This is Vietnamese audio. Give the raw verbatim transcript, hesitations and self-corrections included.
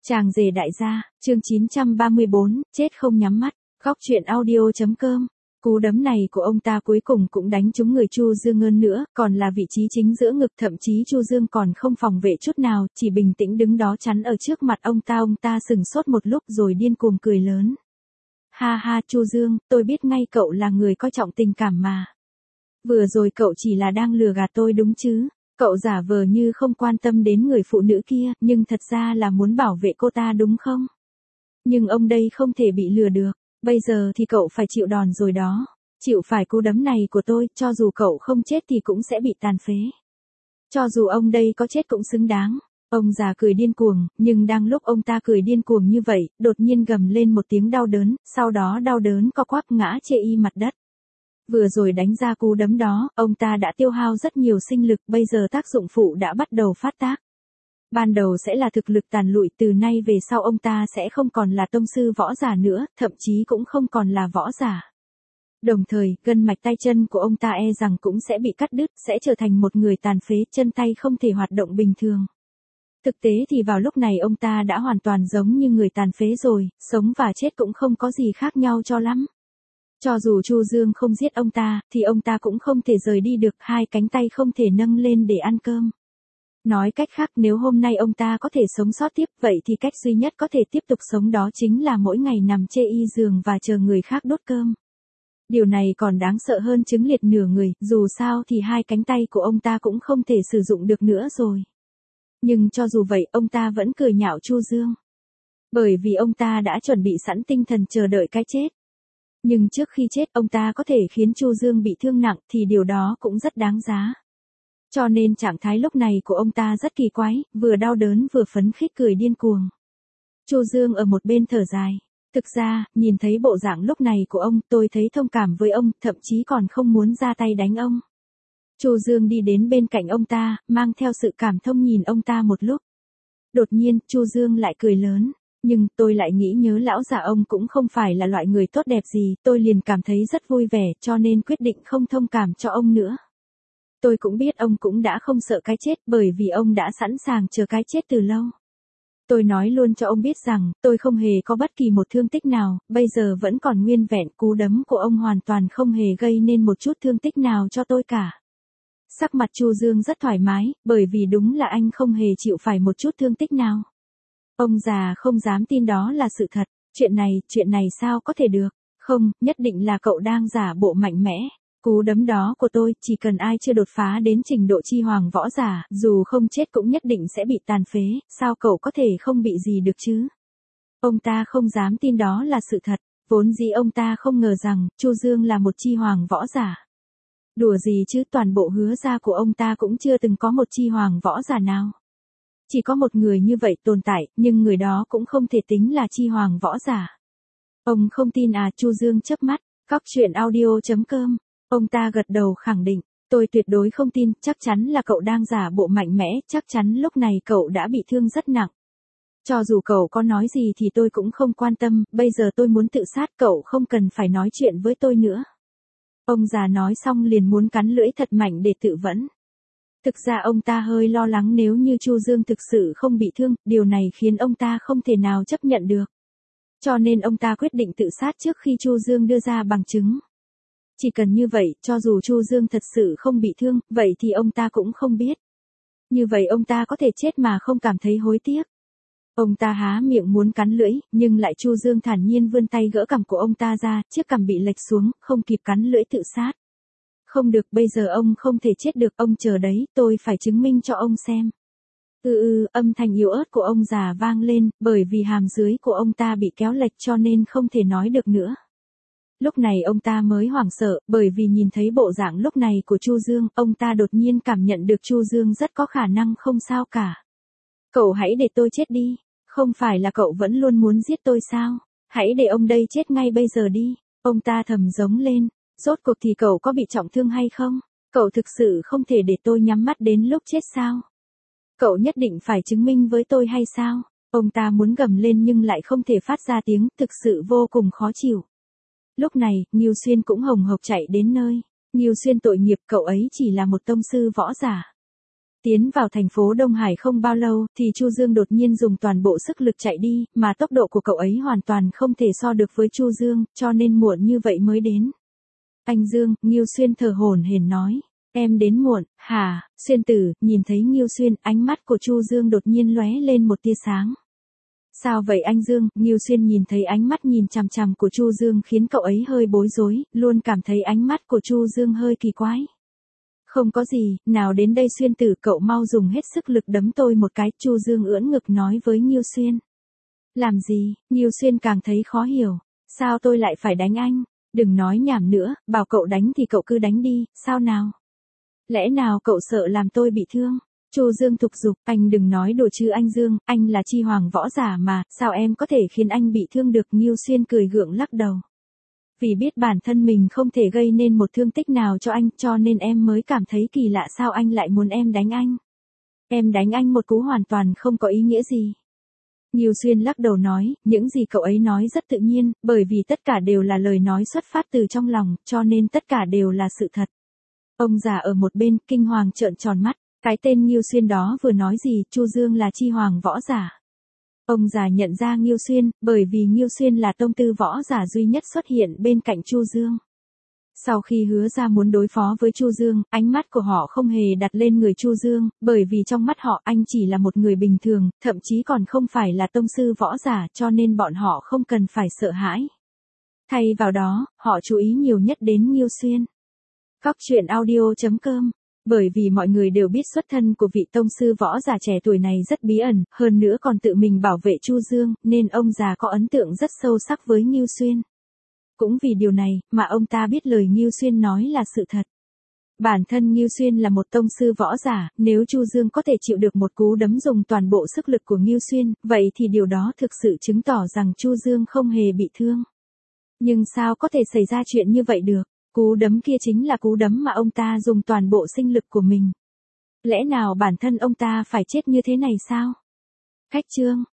Chàng rể đại gia, chương chín trăm ba mươi bốn, chết không nhắm mắt, góc truyện audio.com. Cú đấm này của ông ta cuối cùng cũng đánh trúng người Chu Dương hơn nữa, còn là vị trí chính giữa ngực, thậm chí Chu Dương còn không phòng vệ chút nào, chỉ bình tĩnh đứng đó chắn ở trước mặt ông ta. Ông ta sừng sốt một lúc rồi điên cuồng cười lớn. Ha ha Chu Dương, tôi biết ngay cậu là người coi trọng tình cảm mà. Vừa rồi cậu chỉ là đang lừa gạt tôi đúng chứ? Cậu giả vờ như không quan tâm đến người phụ nữ kia, nhưng thật ra là muốn bảo vệ cô ta đúng không? Nhưng ông đây không thể bị lừa được, bây giờ thì cậu phải chịu đòn rồi đó. Chịu phải cú đấm này của tôi, cho dù cậu không chết thì cũng sẽ bị tàn phế. Cho dù ông đây có chết cũng xứng đáng. Ông già cười điên cuồng, nhưng đang lúc ông ta cười điên cuồng như vậy, đột nhiên gầm lên một tiếng đau đớn, sau đó đau đớn co quắp ngã chê y mặt đất. Vừa rồi đánh ra cú đấm đó, ông ta đã tiêu hao rất nhiều sinh lực, bây giờ tác dụng phụ đã bắt đầu phát tác. Ban đầu sẽ là thực lực tàn lụi, từ nay về sau ông ta sẽ không còn là tông sư võ giả nữa, thậm chí cũng không còn là võ giả. Đồng thời, gân mạch tay chân của ông ta e rằng cũng sẽ bị cắt đứt, sẽ trở thành một người tàn phế, chân tay không thể hoạt động bình thường. Thực tế thì vào lúc này ông ta đã hoàn toàn giống như người tàn phế rồi, sống và chết cũng không có gì khác nhau cho lắm. Cho dù Chu Dương không giết ông ta, thì ông ta cũng không thể rời đi được, hai cánh tay không thể nâng lên để ăn cơm. Nói cách khác, nếu hôm nay ông ta có thể sống sót tiếp, vậy thì cách duy nhất có thể tiếp tục sống đó chính là mỗi ngày nằm chê y giường và chờ người khác đốt cơm. Điều này còn đáng sợ hơn chứng liệt nửa người, dù sao thì hai cánh tay của ông ta cũng không thể sử dụng được nữa rồi. Nhưng cho dù vậy, ông ta vẫn cười nhạo Chu Dương. Bởi vì ông ta đã chuẩn bị sẵn tinh thần chờ đợi cái chết. Nhưng trước khi chết ông ta có thể khiến Chu Dương bị thương nặng thì điều đó cũng rất đáng giá. Cho nên trạng thái lúc này của ông ta rất kỳ quái, vừa đau đớn vừa phấn khích cười điên cuồng. Chu Dương ở một bên thở dài. Thực ra, nhìn thấy bộ dạng lúc này của ông, tôi thấy thông cảm với ông, thậm chí còn không muốn ra tay đánh ông. Chu Dương đi đến bên cạnh ông ta, mang theo sự cảm thông nhìn ông ta một lúc. Đột nhiên, Chu Dương lại cười lớn. Nhưng tôi lại nghĩ nhớ lão già ông cũng không phải là loại người tốt đẹp gì, tôi liền cảm thấy rất vui vẻ, cho nên quyết định không thông cảm cho ông nữa. Tôi cũng biết ông cũng đã không sợ cái chết, bởi vì ông đã sẵn sàng chờ cái chết từ lâu. Tôi nói luôn cho ông biết rằng, tôi không hề có bất kỳ một thương tích nào, bây giờ vẫn còn nguyên vẹn, cú đấm của ông hoàn toàn không hề gây nên một chút thương tích nào cho tôi cả. Sắc mặt Chu Dương rất thoải mái, bởi vì đúng là anh không hề chịu phải một chút thương tích nào. Ông già không dám tin đó là sự thật, chuyện này, chuyện này sao có thể được, không, nhất định là cậu đang giả bộ mạnh mẽ. Cú đấm đó của tôi, chỉ cần ai chưa đột phá đến trình độ chi hoàng võ giả, dù không chết cũng nhất định sẽ bị tàn phế, sao cậu có thể không bị gì được chứ? Ông ta không dám tin đó là sự thật, vốn dĩ ông ta không ngờ rằng, Chu Dương là một chi hoàng võ giả. Đùa gì chứ, toàn bộ Hứa gia của ông ta cũng chưa từng có một chi hoàng võ giả nào. Chỉ có một người như vậy tồn tại, nhưng người đó cũng không thể tính là chi hoàng võ giả. Ông không tin à? Chu Dương chớp mắt, góc truyện audio.com. Ông ta gật đầu khẳng định, tôi tuyệt đối không tin, chắc chắn là cậu đang giả bộ mạnh mẽ, chắc chắn lúc này cậu đã bị thương rất nặng. Cho dù cậu có nói gì thì tôi cũng không quan tâm, bây giờ tôi muốn tự sát, cậu không cần phải nói chuyện với tôi nữa. Ông già nói xong liền muốn cắn lưỡi thật mạnh để tự vẫn. Thực ra ông ta hơi lo lắng nếu như Chu Dương thực sự không bị thương, điều này khiến ông ta không thể nào chấp nhận được. Cho nên ông ta quyết định tự sát trước khi Chu Dương đưa ra bằng chứng. Chỉ cần như vậy, cho dù Chu Dương thật sự không bị thương, vậy thì ông ta cũng không biết. Như vậy ông ta có thể chết mà không cảm thấy hối tiếc. Ông ta há miệng muốn cắn lưỡi, nhưng lại Chu Dương thản nhiên vươn tay gỡ cằm của ông ta ra, chiếc cằm bị lệch xuống, không kịp cắn lưỡi tự sát. Không được, bây giờ ông không thể chết được, ông chờ đấy, tôi phải chứng minh cho ông xem. Ừ ừ, âm thanh yếu ớt của ông già vang lên, bởi vì hàm dưới của ông ta bị kéo lệch cho nên không thể nói được nữa. Lúc này ông ta mới hoảng sợ, bởi vì nhìn thấy bộ dạng lúc này của Chu Dương, ông ta đột nhiên cảm nhận được Chu Dương rất có khả năng không sao cả. Cậu hãy để tôi chết đi, không phải là cậu vẫn luôn muốn giết tôi sao, hãy để ông đây chết ngay bây giờ đi, ông ta thầm giống lên. Rốt cuộc thì cậu có bị trọng thương hay không? Cậu thực sự không thể để tôi nhắm mắt đến lúc chết sao? Cậu nhất định phải chứng minh với tôi hay sao? Ông ta muốn gầm lên nhưng lại không thể phát ra tiếng, thực sự vô cùng khó chịu. Lúc này, Ngưu Xuyên cũng hồng hộc chạy đến nơi. Ngưu Xuyên tội nghiệp, cậu ấy chỉ là một tông sư võ giả. Tiến vào thành phố Đông Hải không bao lâu, thì Chu Dương đột nhiên dùng toàn bộ sức lực chạy đi, mà tốc độ của cậu ấy hoàn toàn không thể so được với Chu Dương, cho nên muộn như vậy mới đến. Anh Dương, Ngưu Xuyên thở hổn hển nói. Em đến muộn, hả, Xuyên tử, nhìn thấy Ngưu Xuyên, ánh mắt của Chu Dương đột nhiên lóe lên một tia sáng. Sao vậy anh Dương? Ngưu Xuyên nhìn thấy ánh mắt nhìn chằm chằm của Chu Dương khiến cậu ấy hơi bối rối, luôn cảm thấy ánh mắt của Chu Dương hơi kỳ quái. Không có gì, nào đến đây Xuyên tử, cậu mau dùng hết sức lực đấm tôi một cái, Chu Dương ưỡn ngực nói với Ngưu Xuyên. Làm gì? Ngưu Xuyên càng thấy khó hiểu. Sao tôi lại phải đánh anh? Đừng nói nhảm nữa, bảo cậu đánh thì cậu cứ đánh đi, sao nào? Lẽ nào cậu sợ làm tôi bị thương? Chu Dương thúc giục, anh đừng nói đùa chứ anh Dương, anh là chi hoàng võ giả mà, sao em có thể khiến anh bị thương được? Ngưu Xuyên cười gượng lắc đầu. Vì biết bản thân mình không thể gây nên một thương tích nào cho anh, cho nên em mới cảm thấy kỳ lạ sao anh lại muốn em đánh anh. Em đánh anh một cú hoàn toàn không có ý nghĩa gì. Ngưu Xuyên lắc đầu nói, những gì cậu ấy nói rất tự nhiên, bởi vì tất cả đều là lời nói xuất phát từ trong lòng, cho nên tất cả đều là sự thật. Ông già ở một bên, kinh hoàng trợn tròn mắt, cái tên Ngưu Xuyên đó vừa nói gì? Chu Dương là chi hoàng võ giả. Ông già nhận ra Ngưu Xuyên, bởi vì Ngưu Xuyên là tông tư võ giả duy nhất xuất hiện bên cạnh Chu Dương. Sau khi hứa ra muốn đối phó với Chu Dương, ánh mắt của họ không hề đặt lên người Chu Dương, bởi vì trong mắt họ anh chỉ là một người bình thường, thậm chí còn không phải là tông sư võ giả, cho nên bọn họ không cần phải sợ hãi. Thay vào đó, họ chú ý nhiều nhất đến Ngưu Xuyên. Cóc truyện audio chấm com. Bởi vì mọi người đều biết xuất thân của vị tông sư võ giả trẻ tuổi này rất bí ẩn, hơn nữa còn tự mình bảo vệ Chu Dương, nên ông già có ấn tượng rất sâu sắc với Ngưu Xuyên. Cũng vì điều này, mà ông ta biết lời Ngưu Xuyên nói là sự thật. Bản thân Ngưu Xuyên là một tông sư võ giả, nếu Chu Dương có thể chịu được một cú đấm dùng toàn bộ sức lực của Ngưu Xuyên, vậy thì điều đó thực sự chứng tỏ rằng Chu Dương không hề bị thương. Nhưng sao có thể xảy ra chuyện như vậy được? Cú đấm kia chính là cú đấm mà ông ta dùng toàn bộ sinh lực của mình. Lẽ nào bản thân ông ta phải chết như thế này sao? Khách chương